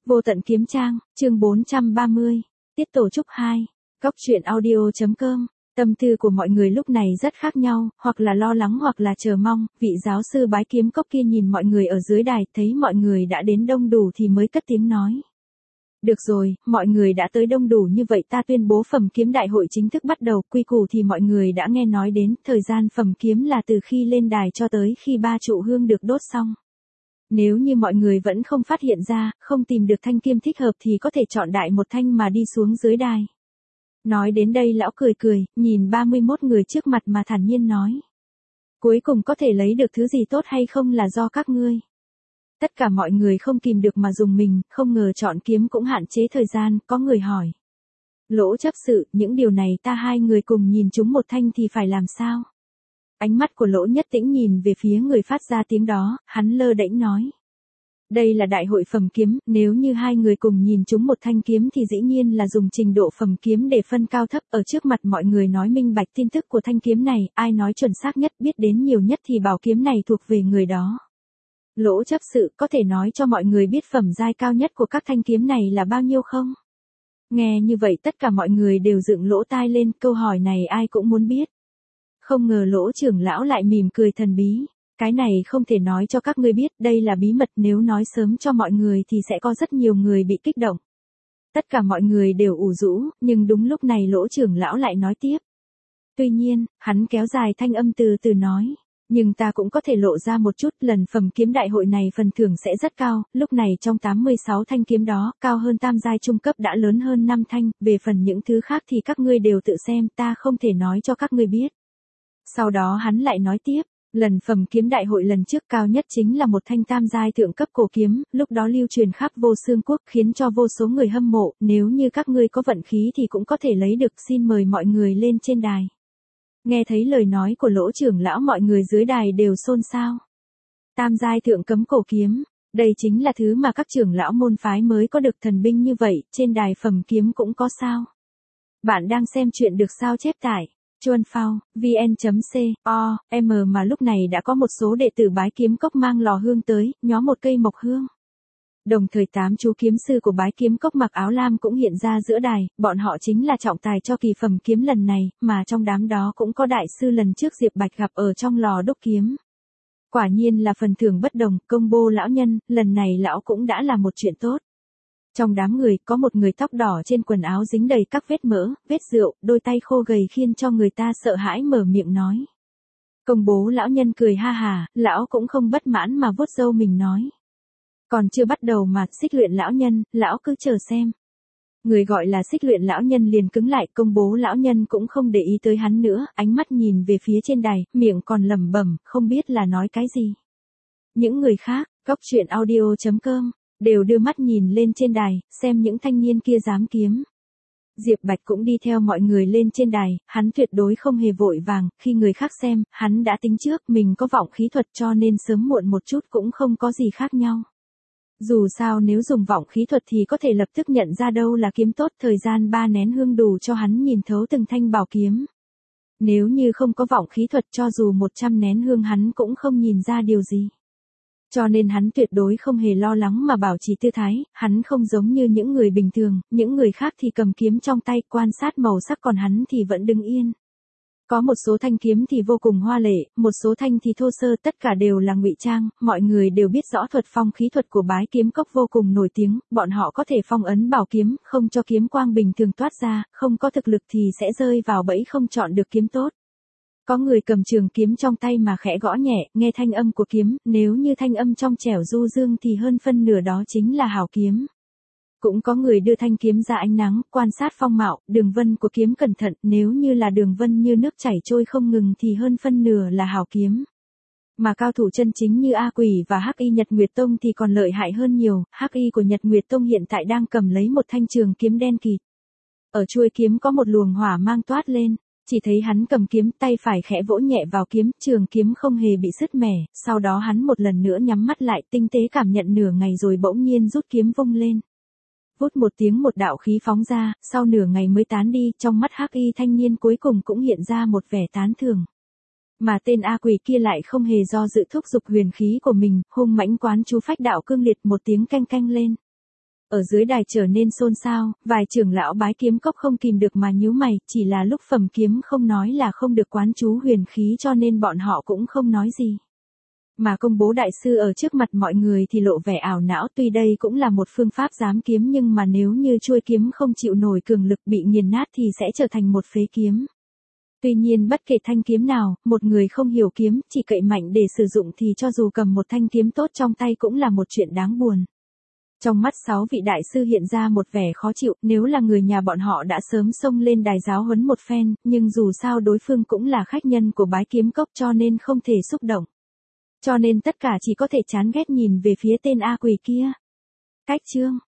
Vô tận kiếm trang, chương 430, tiết tổ trúc 2, góc truyện audio.com. Tâm tư của mọi người lúc này rất khác nhau, hoặc là lo lắng hoặc là chờ mong. Vị giáo sư bái kiếm cốc kia nhìn mọi người ở dưới đài, thấy mọi người đã đến đông đủ thì mới cất tiếng nói. Được rồi, mọi người đã tới đông đủ như vậy, ta tuyên bố phẩm kiếm đại hội chính thức bắt đầu. Quy củ thì mọi người đã nghe nói đến, thời gian phẩm kiếm là từ khi lên đài cho tới khi 3 trụ hương được đốt xong. Nếu như mọi người vẫn không phát hiện ra, không tìm được thanh kiếm thích hợp thì có thể chọn đại một thanh mà đi xuống dưới đài. Nói đến đây lão cười cười, nhìn 31 người trước mặt mà thản nhiên nói. Cuối cùng có thể lấy được thứ gì tốt hay không là do các ngươi. Tất cả mọi người không kìm được mà dùng mình, không ngờ chọn kiếm cũng hạn chế thời gian, có người hỏi. Lỗ chấp sự, những điều này ta hai người cùng nhìn chúng một thanh thì phải làm sao? Ánh mắt của Lỗ Nhất Tĩnh nhìn về phía người phát ra tiếng đó, hắn lơ đễnh nói. Đây là đại hội phẩm kiếm, nếu như hai người cùng nhìn chúng một thanh kiếm thì dĩ nhiên là dùng trình độ phẩm kiếm để phân cao thấp. Ở trước mặt mọi người nói minh bạch tin tức của thanh kiếm này, ai nói chuẩn xác nhất biết đến nhiều nhất thì bảo kiếm này thuộc về người đó. Lỗ chấp sự, có thể nói cho mọi người biết phẩm giai cao nhất của các thanh kiếm này là bao nhiêu không? Nghe như vậy tất cả mọi người đều dựng lỗ tai lên, câu hỏi này ai cũng muốn biết. Không ngờ Lỗ trưởng lão lại mỉm cười thần bí. Cái này không thể nói cho các ngươi biết, đây là bí mật, nếu nói sớm cho mọi người thì sẽ có rất nhiều người bị kích động. Tất cả mọi người đều ủ rũ, nhưng đúng lúc này Lỗ trưởng lão lại nói tiếp. Tuy nhiên, hắn kéo dài thanh âm từ từ nói. Nhưng ta cũng có thể lộ ra một chút, lần phẩm kiếm đại hội này phần thưởng sẽ rất cao, lúc này trong 86 thanh kiếm đó, cao hơn tam giai trung cấp đã lớn hơn 5 thanh, về phần những thứ khác thì các ngươi đều tự xem, ta không thể nói cho các ngươi biết. Sau đó hắn lại nói tiếp, lần phẩm kiếm đại hội lần trước cao nhất chính là một thanh tam giai thượng cấp cổ kiếm, lúc đó lưu truyền khắp vô xương quốc khiến cho vô số người hâm mộ, nếu như các ngươi có vận khí thì cũng có thể lấy được, xin mời mọi người lên trên đài. Nghe thấy lời nói của Lỗ trưởng lão mọi người dưới đài đều xôn xao. Tam giai thượng cấm cổ kiếm, đây chính là thứ mà các trưởng lão môn phái mới có được thần binh như vậy, trên đài phẩm kiếm cũng có sao. Bạn đang xem chuyện được sao chép tải. Chuan Phao, vn.com, mà lúc này đã có một số đệ tử bái kiếm cốc mang lò hương tới, nhóm một cây mộc hương. Đồng thời 8 chú kiếm sư của bái kiếm cốc mặc áo lam cũng hiện ra giữa đài, bọn họ chính là trọng tài cho kỳ phẩm kiếm lần này, mà trong đám đó cũng có đại sư lần trước Diệp Bạch gặp ở trong lò đúc kiếm. Quả nhiên là phần thưởng bất đồng, công bố lão nhân, lần này lão cũng đã là một chuyện tốt. Trong đám người, có một người tóc đỏ trên quần áo dính đầy các vết mỡ, vết rượu, đôi tay khô gầy khiến cho người ta sợ hãi mở miệng nói. Công bố lão nhân cười ha hà, lão cũng không bất mãn mà vuốt râu mình nói. Còn chưa bắt đầu mà, Xích Luyện lão nhân, lão cứ chờ xem. Người gọi là Xích Luyện lão nhân liền cứng lại, công bố lão nhân cũng không để ý tới hắn nữa, ánh mắt nhìn về phía trên đài, miệng còn lẩm bẩm, không biết là nói cái gì. Những người khác, góc truyện audio.com, đều đưa mắt nhìn lên trên đài, xem những thanh niên kia dám kiếm. Diệp Bạch cũng đi theo mọi người lên trên đài, hắn tuyệt đối không hề vội vàng, khi người khác xem, hắn đã tính trước mình có vọng khí thuật cho nên sớm muộn một chút cũng không có gì khác nhau. Dù sao nếu dùng vọng khí thuật thì có thể lập tức nhận ra đâu là kiếm tốt, thời gian 3 nén hương đủ cho hắn nhìn thấu từng thanh bảo kiếm. Nếu như không có vọng khí thuật cho dù 100 nén hương hắn cũng không nhìn ra điều gì. Cho nên hắn tuyệt đối không hề lo lắng mà bảo trì tư thái, hắn không giống như những người bình thường, những người khác thì cầm kiếm trong tay quan sát màu sắc còn hắn thì vẫn đứng yên. Có một số thanh kiếm thì vô cùng hoa lệ, một số thanh thì thô sơ, tất cả đều là ngụy trang, mọi người đều biết rõ thuật phong khí thuật của bái kiếm cốc vô cùng nổi tiếng, bọn họ có thể phong ấn bảo kiếm, không cho kiếm quang bình thường toát ra, không có thực lực thì sẽ rơi vào bẫy không chọn được kiếm tốt. Có người cầm trường kiếm trong tay mà khẽ gõ nhẹ, nghe thanh âm của kiếm, nếu như thanh âm trong trẻo du dương thì hơn phân nửa đó chính là hảo kiếm. Cũng có người đưa thanh kiếm ra ánh nắng, quan sát phong mạo, đường vân của kiếm cẩn thận, nếu như là đường vân như nước chảy trôi không ngừng thì hơn phân nửa là hảo kiếm. Mà cao thủ chân chính như A Quỷ và Hắc Y Nhật Nguyệt Tông thì còn lợi hại hơn nhiều, Hắc Y của Nhật Nguyệt Tông hiện tại đang cầm lấy một thanh trường kiếm đen kịt. Ở chuôi kiếm có một luồng hỏa mang toát lên. Chỉ thấy hắn cầm kiếm, tay phải khẽ vỗ nhẹ vào kiếm, trường kiếm không hề bị sứt mẻ, sau đó hắn một lần nữa nhắm mắt lại, tinh tế cảm nhận nửa ngày rồi bỗng nhiên rút kiếm vung lên. Vút một tiếng một đạo khí phóng ra, sau nửa ngày mới tán đi, trong mắt Hắc Y thanh niên cuối cùng cũng hiện ra một vẻ tán thưởng. Mà tên A Quỷ kia lại không hề do dự thúc giục huyền khí của mình, hung mãnh quán chú phách đạo cương liệt, một tiếng canh canh lên. Ở dưới đài trở nên xôn xao, vài trưởng lão Bái Kiếm Cốc không kìm được mà nhíu mày, chỉ là lúc phẩm kiếm không nói là không được quán chú huyền khí cho nên bọn họ cũng không nói gì. Mà công bố đại sư ở trước mặt mọi người thì lộ vẻ ảo não, tuy đây cũng là một phương pháp giám kiếm nhưng mà nếu như chuôi kiếm không chịu nổi cường lực bị nghiền nát thì sẽ trở thành một phế kiếm. Tuy nhiên bất kể thanh kiếm nào, một người không hiểu kiếm, chỉ cậy mạnh để sử dụng thì cho dù cầm một thanh kiếm tốt trong tay cũng là một chuyện đáng buồn. Trong mắt 6 vị đại sư hiện ra một vẻ khó chịu, nếu là người nhà bọn họ đã sớm xông lên đài giáo huấn một phen, nhưng dù sao đối phương cũng là khách nhân của Bái Kiếm Cốc cho nên không thể xúc động. Cho nên tất cả chỉ có thể chán ghét nhìn về phía tên A Quỷ kia. Cách chương